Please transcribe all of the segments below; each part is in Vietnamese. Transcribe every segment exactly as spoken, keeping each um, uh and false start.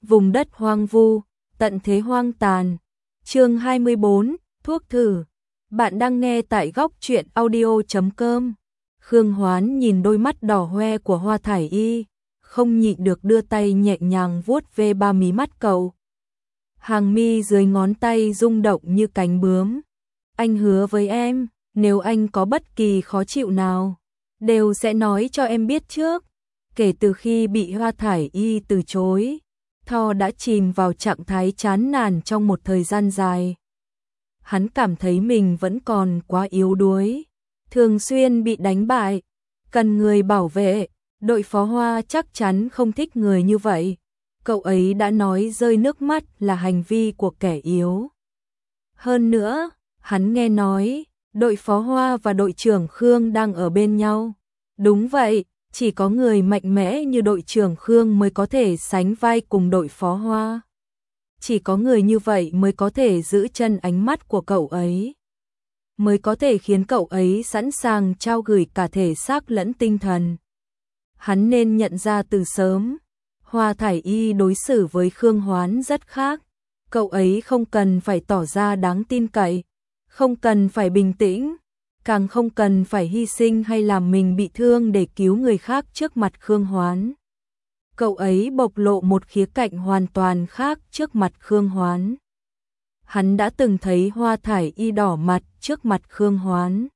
vùng đất hoang vu, tận thế hoang tàn. Chương hai mươi bốn, thuốc thử. Bạn đang nghe tại góc truyện audio chấm com. Khương Hoán nhìn đôi mắt đỏ hoe của Hoa Thải Y, không nhịn được đưa tay nhẹ nhàng vuốt ve ba mí mắt cậu. Hàng mi dưới ngón tay rung động như cánh bướm. Anh hứa với em, nếu anh có bất kỳ khó chịu nào, đều sẽ nói cho em biết trước. Kể từ khi bị Hoa Thải Y từ chối, Tho đã chìm vào trạng thái chán nản trong một thời gian dài. Hắn cảm thấy mình vẫn còn quá yếu đuối, thường xuyên bị đánh bại, cần người bảo vệ. Đội phó Hoa chắc chắn không thích người như vậy. Cậu ấy đã nói rơi nước mắt là hành vi của kẻ yếu. Hơn nữa, hắn nghe nói, đội phó Hoa và đội trưởng Khương đang ở bên nhau. Đúng vậy, chỉ có người mạnh mẽ như đội trưởng Khương mới có thể sánh vai cùng đội phó Hoa. Chỉ có người như vậy mới có thể giữ chân ánh mắt của cậu ấy, mới có thể khiến cậu ấy sẵn sàng trao gửi cả thể xác lẫn tinh thần. Hắn nên nhận ra từ sớm, Hoa Thải Y đối xử với Khương Hoán rất khác. Cậu ấy không cần phải tỏ ra đáng tin cậy, không cần phải bình tĩnh, càng không cần phải hy sinh hay làm mình bị thương để cứu người khác trước mặt Khương Hoán. Cậu ấy bộc lộ một khía cạnh hoàn toàn khác trước mặt Khương Hoán. Hắn đã từng thấy Hoa Thải Y đỏ mặt trước mặt Khương Hoán.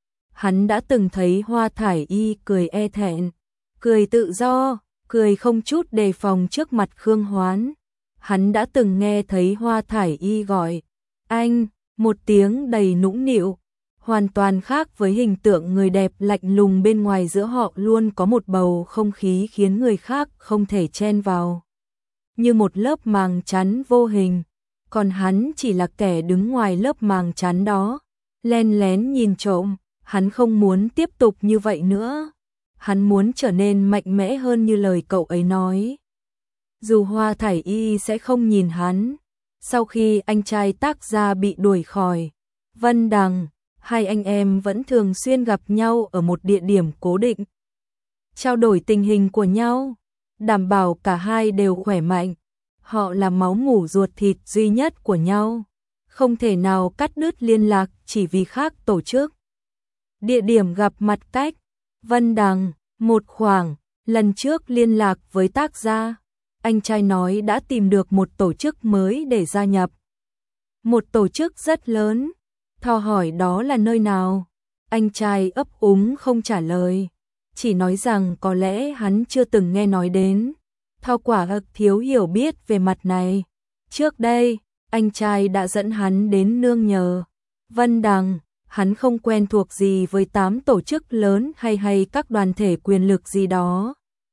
Hắn đã từng thấy Hoa Thải Y cười e thẹn, cười tự do, cười không chút đề phòng trước mặt Khương Hoán. Hắn đã từng nghe thấy Hoa Thải Y gọi anh một tiếng đầy nũng nịu, hoàn toàn khác với hình tượng người đẹp lạnh lùng bên ngoài. Giữa họ luôn có một bầu không khí khiến người khác không thể chen vào, như một lớp màng chắn vô hình. Còn hắn chỉ là kẻ đứng ngoài lớp màng chắn đó, len lén nhìn trộm. Hắn không muốn tiếp tục như vậy nữa. Hắn muốn trở nên mạnh mẽ hơn như lời cậu ấy nói. Dù Hoa Thải Y sẽ không nhìn hắn, sau khi anh trai Tác Gia bị đuổi khỏi Vân Đằng, hai anh em vẫn thường xuyên gặp nhau ở một địa điểm cố định, trao đổi tình hình của nhau, đảm bảo cả hai đều khỏe mạnh. Họ là máu mủ ruột thịt duy nhất của nhau, không thể nào cắt đứt liên lạc chỉ vì khác tổ chức. Địa điểm gặp mặt cách Vân Đằng một khoảng. Lần trước liên lạc với Tác Gia, anh trai nói đã tìm được một tổ chức mới để gia nhập. Một tổ chức rất lớn. Tho hỏi đó là nơi nào. Anh trai ấp úng không trả lời, chỉ nói rằng có lẽ hắn chưa từng nghe nói đến. Tho quả thực thiếu hiểu biết về mặt này. Trước đây, anh trai đã dẫn hắn đến nương nhờ Vân Đằng. Hắn không quen thuộc gì với tám tổ chức lớn hay hay các đoàn thể quyền lực gì đó.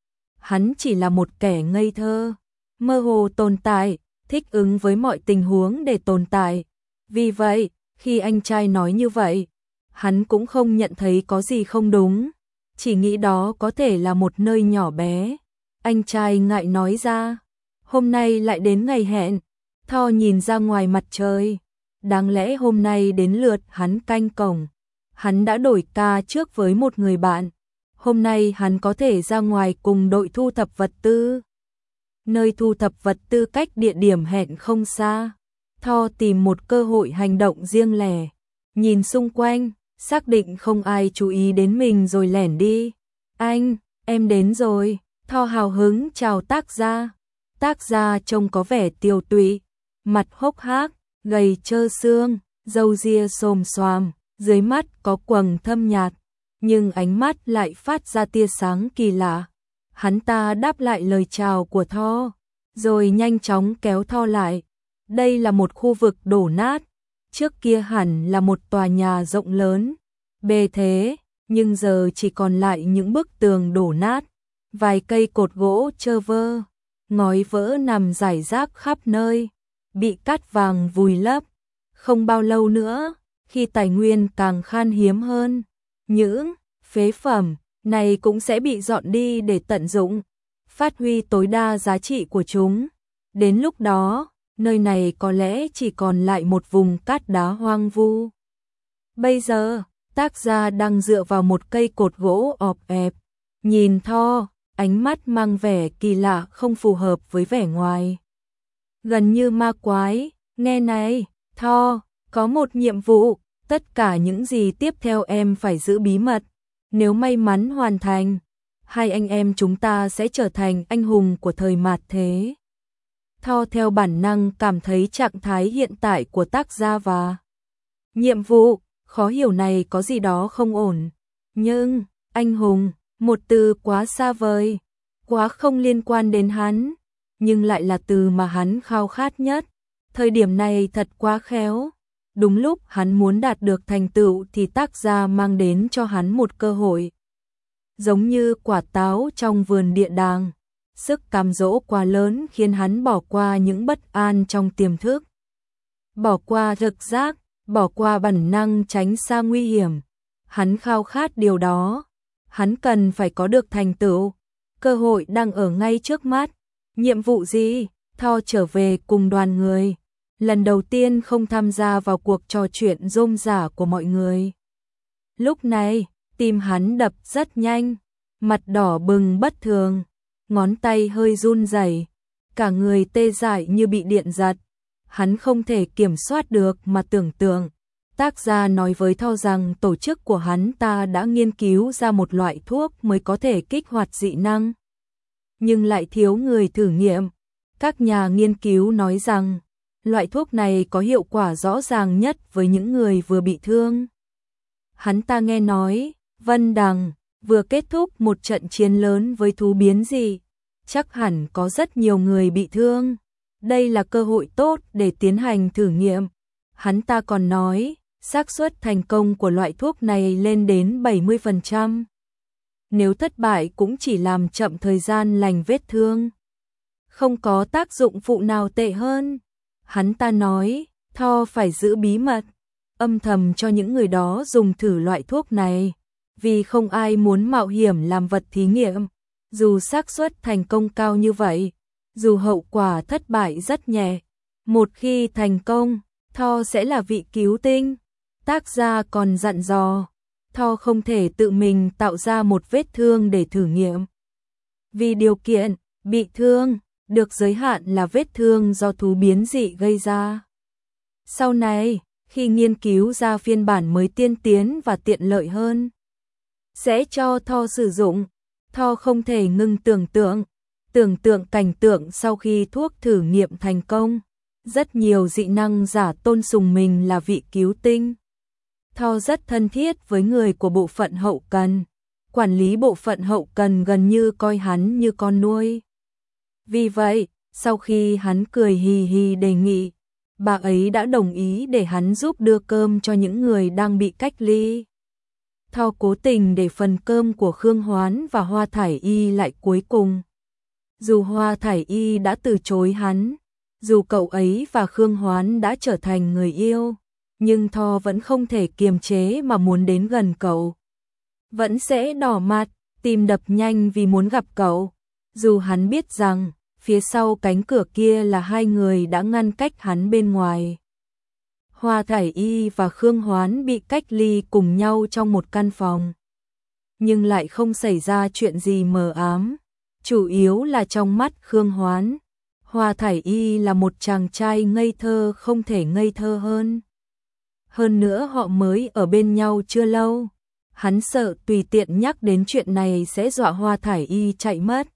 Hắn chỉ là một kẻ ngây thơ, mơ hồ tồn tại, thích ứng với mọi tình huống để tồn tại. Vì vậy, khi anh trai nói như vậy, hắn cũng không nhận thấy có gì không đúng, chỉ nghĩ đó có thể là một nơi nhỏ bé. Anh trai ngại nói ra, hôm nay lại đến ngày hẹn. Tho nhìn ra ngoài mặt trời. Đáng lẽ hôm nay đến lượt hắn canh cổng. Hắn đã đổi ca trước với một người bạn. Hôm nay hắn có thể ra ngoài cùng đội thu thập vật tư. Nơi thu thập vật tư cách địa điểm hẹn không xa. Tho tìm một cơ hội hành động riêng lẻ. Nhìn xung quanh, xác định không ai chú ý đến mình rồi lẻn đi. Anh, em đến rồi. Tho hào hứng chào Tác Gia. Tác Gia trông có vẻ tiều tụy, mặt hốc hác, gầy trơ xương, râu ria xồm xoàm, dưới mắt có quầng thâm nhạt, nhưng ánh mắt lại phát ra tia sáng kỳ lạ. Hắn ta đáp lại lời chào của Tho, rồi nhanh chóng kéo Tho lại. Đây là một khu vực đổ nát, trước kia hẳn là một tòa nhà rộng lớn, bề thế, nhưng giờ chỉ còn lại những bức tường đổ nát, vài cây cột gỗ trơ vơ, ngói vỡ nằm rải rác khắp nơi, bị cát vàng vùi lấp. Không bao lâu nữa, khi tài nguyên càng khan hiếm hơn, những phế phẩm này cũng sẽ bị dọn đi để tận dụng, phát huy tối đa giá trị của chúng. Đến lúc đó, nơi này có lẽ chỉ còn lại một vùng cát đá hoang vu. Bây giờ, Tác Gia đang dựa vào một cây cột gỗ ọp ẹp, nhìn Tho, ánh mắt mang vẻ kỳ lạ không phù hợp với vẻ ngoài gần như ma quái, nghe này, Tho, có một nhiệm vụ, tất cả những gì tiếp theo em phải giữ bí mật, nếu may mắn hoàn thành, hai anh em chúng ta sẽ trở thành anh hùng của thời mạt thế. Tho theo bản năng cảm thấy trạng thái hiện tại của tác gia và nhiệm vụ, khó hiểu này có gì đó không ổn. Nhưng, anh hùng, một từ quá xa vời, quá không liên quan đến hắn, nhưng lại là từ mà hắn khao khát nhất. Thời điểm này thật quá khéo. Đúng lúc hắn muốn đạt được thành tựu thì tác gia mang đến cho hắn một cơ hội. Giống như quả táo trong vườn địa đàng, sức cám dỗ quá lớn khiến hắn bỏ qua những bất an trong tiềm thức. Bỏ qua trực giác, bỏ qua bản năng tránh xa nguy hiểm. Hắn khao khát điều đó. Hắn cần phải có được thành tựu. Cơ hội đang ở ngay trước mắt. Nhiệm vụ gì? Tho trở về cùng đoàn người. Lần đầu tiên không tham gia vào cuộc trò chuyện rôm rả của mọi người. Lúc này, tim hắn đập rất nhanh, mặt đỏ bừng bất thường, ngón tay hơi run rẩy, cả người tê dại như bị điện giật. Hắn không thể kiểm soát được mà tưởng tượng. Tác gia nói với Tho rằng tổ chức của hắn ta đã nghiên cứu ra một loại thuốc mới có thể kích hoạt dị năng. Nhưng lại thiếu người thử nghiệm. Các nhà nghiên cứu nói rằng loại thuốc này có hiệu quả rõ ràng nhất với những người vừa bị thương. Hắn ta nghe nói, Vân Đằng vừa kết thúc một trận chiến lớn với thú biến dị, chắc hẳn có rất nhiều người bị thương. Đây là cơ hội tốt để tiến hành thử nghiệm. Hắn ta còn nói, xác suất thành công của loại thuốc này lên đến bảy mươi phần trăm. Nếu thất bại cũng chỉ làm chậm thời gian lành vết thương. Không có tác dụng phụ nào tệ hơn. Hắn ta nói, Tho phải giữ bí mật, âm thầm cho những người đó dùng thử loại thuốc này, vì không ai muốn mạo hiểm làm vật thí nghiệm. Dù xác suất thành công cao như vậy, dù hậu quả thất bại rất nhẹ, một khi thành công, Tho sẽ là vị cứu tinh. Tác gia còn dặn dò, Tho không thể tự mình tạo ra một vết thương để thử nghiệm. Vì điều kiện, bị thương, được giới hạn là vết thương do thú biến dị gây ra. Sau này, khi nghiên cứu ra phiên bản mới tiên tiến và tiện lợi hơn, sẽ cho Tho sử dụng. Tho không thể ngừng tưởng tượng, tưởng tượng cảnh tượng sau khi thuốc thử nghiệm thành công. Rất nhiều dị năng giả tôn sùng mình là vị cứu tinh. Tho rất thân thiết với người của bộ phận hậu cần. Quản lý bộ phận hậu cần gần như coi hắn như con nuôi. Vì vậy, sau khi hắn cười hì hì đề nghị, bà ấy đã đồng ý để hắn giúp đưa cơm cho những người đang bị cách ly. Tho cố tình để phần cơm của Khương Hoán và Hoa Thải Y lại cuối cùng. Dù Hoa Thải Y đã từ chối hắn, dù cậu ấy và Khương Hoán đã trở thành người yêu, nhưng Tho vẫn không thể kiềm chế mà muốn đến gần cậu. Vẫn sẽ đỏ mặt, tim đập nhanh vì muốn gặp cậu. Dù hắn biết rằng, phía sau cánh cửa kia là hai người đã ngăn cách hắn bên ngoài. Hoa Thải Y và Khương Hoán bị cách ly cùng nhau trong một căn phòng. Nhưng lại không xảy ra chuyện gì mờ ám. Chủ yếu là trong mắt Khương Hoán, Hoa Thải Y là một chàng trai ngây thơ không thể ngây thơ hơn. Hơn nữa họ mới ở bên nhau chưa lâu. Hắn sợ tùy tiện nhắc đến chuyện này sẽ dọa Hoa Thải Y chạy mất.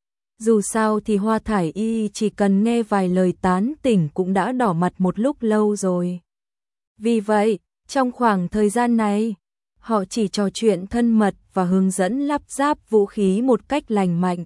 Dù sao thì Hoa Thải Y chỉ cần nghe vài lời tán tỉnh cũng đã đỏ mặt một lúc lâu rồi. Vì vậy, trong khoảng thời gian này, họ chỉ trò chuyện thân mật và hướng dẫn lắp ráp vũ khí một cách lành mạnh.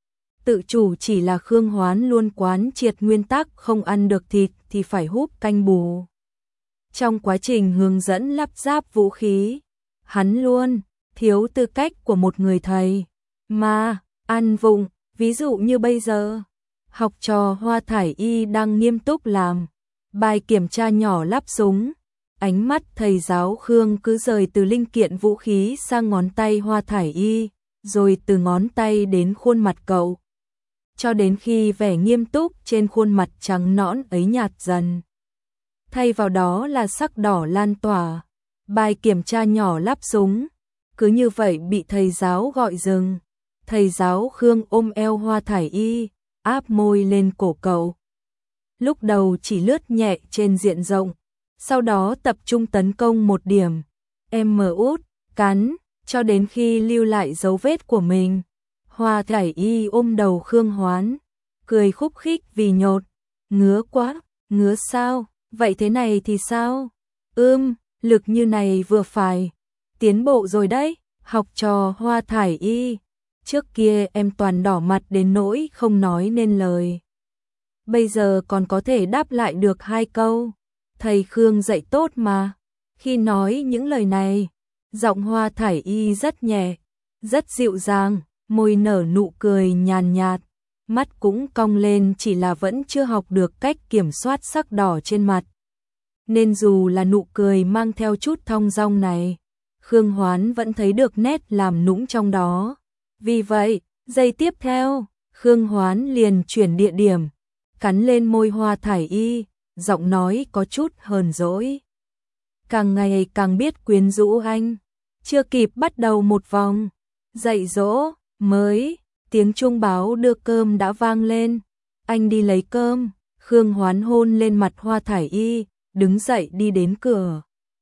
Tự chủ chỉ là Khương Hoán luôn quán triệt nguyên tắc không ăn được thịt thì phải húp canh bù. Trong quá trình hướng dẫn lắp ráp vũ khí, hắn luôn thiếu tư cách của một người thầy, mà ăn vụng, ví dụ như bây giờ, học trò Hoa Thải Y đang nghiêm túc làm bài kiểm tra nhỏ lắp súng. Ánh mắt thầy giáo Khương cứ rời từ linh kiện vũ khí sang ngón tay Hoa Thải Y, rồi từ ngón tay đến khuôn mặt cậu. Cho đến khi vẻ nghiêm túc trên khuôn mặt trắng nõn ấy nhạt dần. Thay vào đó là sắc đỏ lan tỏa. Bài kiểm tra nhỏ lắp súng. Cứ như vậy bị thầy giáo gọi dừng. Thầy giáo Khương ôm eo Hoa Thải Y, áp môi lên cổ cậu. lúc đầu chỉ lướt nhẹ trên diện rộng, sau đó tập trung tấn công một điểm, em mờ út, cắn, cho đến khi lưu lại dấu vết của mình. Hoa Thải Y ôm đầu Khương Hoán, cười khúc khích vì nhột, ngứa quá, ngứa sao, vậy thế này thì sao? Ưm, lực như này vừa phải, tiến bộ rồi đấy, học trò Hoa Thải Y. Trước kia em toàn đỏ mặt đến nỗi không nói nên lời. Bây giờ còn có thể đáp lại được hai câu. Thầy Khương dạy tốt mà. Khi nói những lời này, giọng Hoa Thải Y rất nhẹ, rất dịu dàng, môi nở nụ cười nhàn nhạt, mắt cũng cong lên, chỉ là vẫn chưa học được cách kiểm soát sắc đỏ trên mặt. Nên dù là nụ cười mang theo chút thong dong này, Khương Hoán vẫn thấy được nét làm nũng trong đó. Vì vậy, giây tiếp theo, Khương Hoán liền chuyển địa điểm, cắn lên môi Hoa Thải Y, giọng nói có chút hờn dỗi. Càng ngày càng biết quyến rũ anh, chưa kịp bắt đầu một vòng dạy dỗ mới, tiếng chuông báo đưa cơm đã vang lên. Anh đi lấy cơm. Khương Hoán hôn lên mặt Hoa Thải Y, đứng dậy đi đến cửa,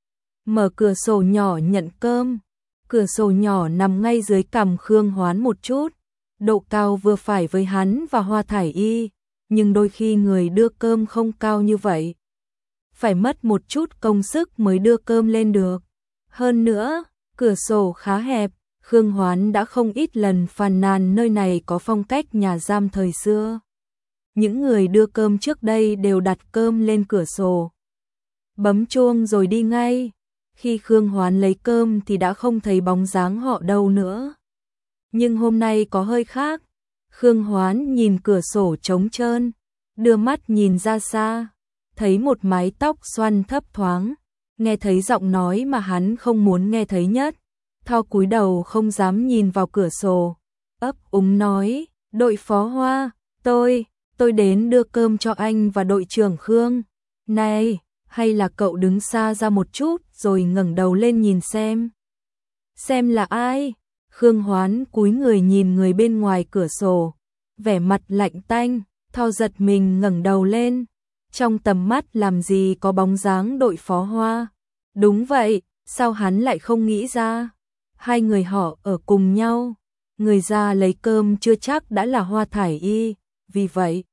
mở cửa sổ nhỏ nhận cơm. Cửa sổ nhỏ nằm ngay dưới cằm Khương Hoán một chút, độ cao vừa phải với hắn và Hoa Thải Y, nhưng đôi khi người đưa cơm không cao như vậy, phải mất một chút công sức mới đưa cơm lên được. Hơn nữa, cửa sổ khá hẹp, Khương Hoán đã không ít lần phàn nàn nơi này có phong cách nhà giam thời xưa. Những người đưa cơm trước đây đều đặt cơm lên cửa sổ, bấm chuông rồi đi ngay. Khi Khương Hoán lấy cơm thì đã không thấy bóng dáng họ đâu nữa. Nhưng hôm nay có hơi khác. Khương Hoán nhìn cửa sổ trống trơn, đưa mắt nhìn ra xa, thấy một mái tóc xoăn thấp thoáng, nghe thấy giọng nói mà hắn không muốn nghe thấy nhất. Thao cúi đầu không dám nhìn vào cửa sổ, ấp úng nói, đội phó Hoa, tôi, tôi đến đưa cơm cho anh và đội trưởng Khương. Này, hay là cậu đứng xa ra một chút rồi ngẩng đầu lên nhìn xem. Xem là ai? Khương Hoán cúi người nhìn người bên ngoài cửa sổ, vẻ mặt lạnh tanh. Thao giật mình ngẩng đầu lên, trong tầm mắt làm gì có bóng dáng đội phó Hoa. Đúng vậy, sao hắn lại không nghĩ ra? Hai người họ ở cùng nhau, người ra lấy cơm chưa chắc đã là Hoa Thải Y, vì vậy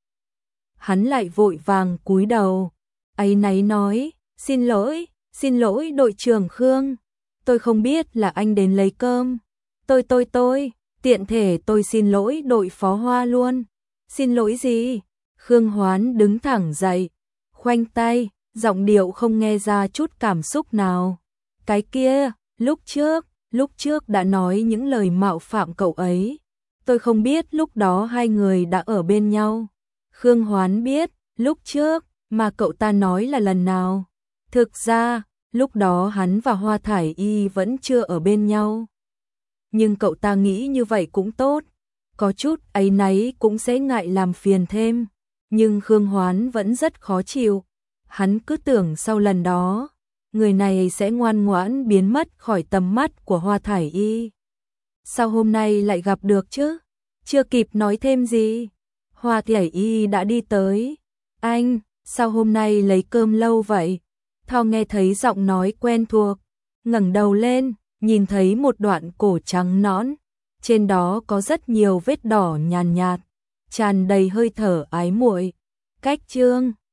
hắn lại vội vàng cúi đầu, áy náy nói, xin lỗi, xin lỗi đội trưởng Khương, tôi không biết là anh đến lấy cơm. Tôi tôi tôi, tiện thể tôi xin lỗi đội phó Hoa luôn. Xin lỗi gì? Khương Hoán đứng thẳng dậy, khoanh tay, giọng điệu không nghe ra chút cảm xúc nào. Cái kia, lúc trước, lúc trước đã nói những lời mạo phạm cậu ấy. Tôi không biết lúc đó hai người đã ở bên nhau. Khương Hoán biết, lúc trước, mà cậu ta nói là lần nào. Thực ra, lúc đó hắn và Hoa Thải Y vẫn chưa ở bên nhau. Nhưng cậu ta nghĩ như vậy cũng tốt. Có chút áy náy cũng sẽ ngại làm phiền thêm. Nhưng Khương Hoán vẫn rất khó chịu. Hắn cứ tưởng sau lần đó, người này sẽ ngoan ngoãn biến mất khỏi tầm mắt của Hoa Thải Y. Sao hôm nay lại gặp được chứ? Chưa kịp nói thêm gì, Hoa Thải Y đã đi tới. Anh, sao hôm nay lấy cơm lâu vậy? Thao nghe thấy giọng nói quen thuộc, ngẩng đầu lên, nhìn thấy một đoạn cổ trắng nõn. Trên đó có rất nhiều vết đỏ nhàn nhạt, tràn đầy hơi thở ái muội. Cách chương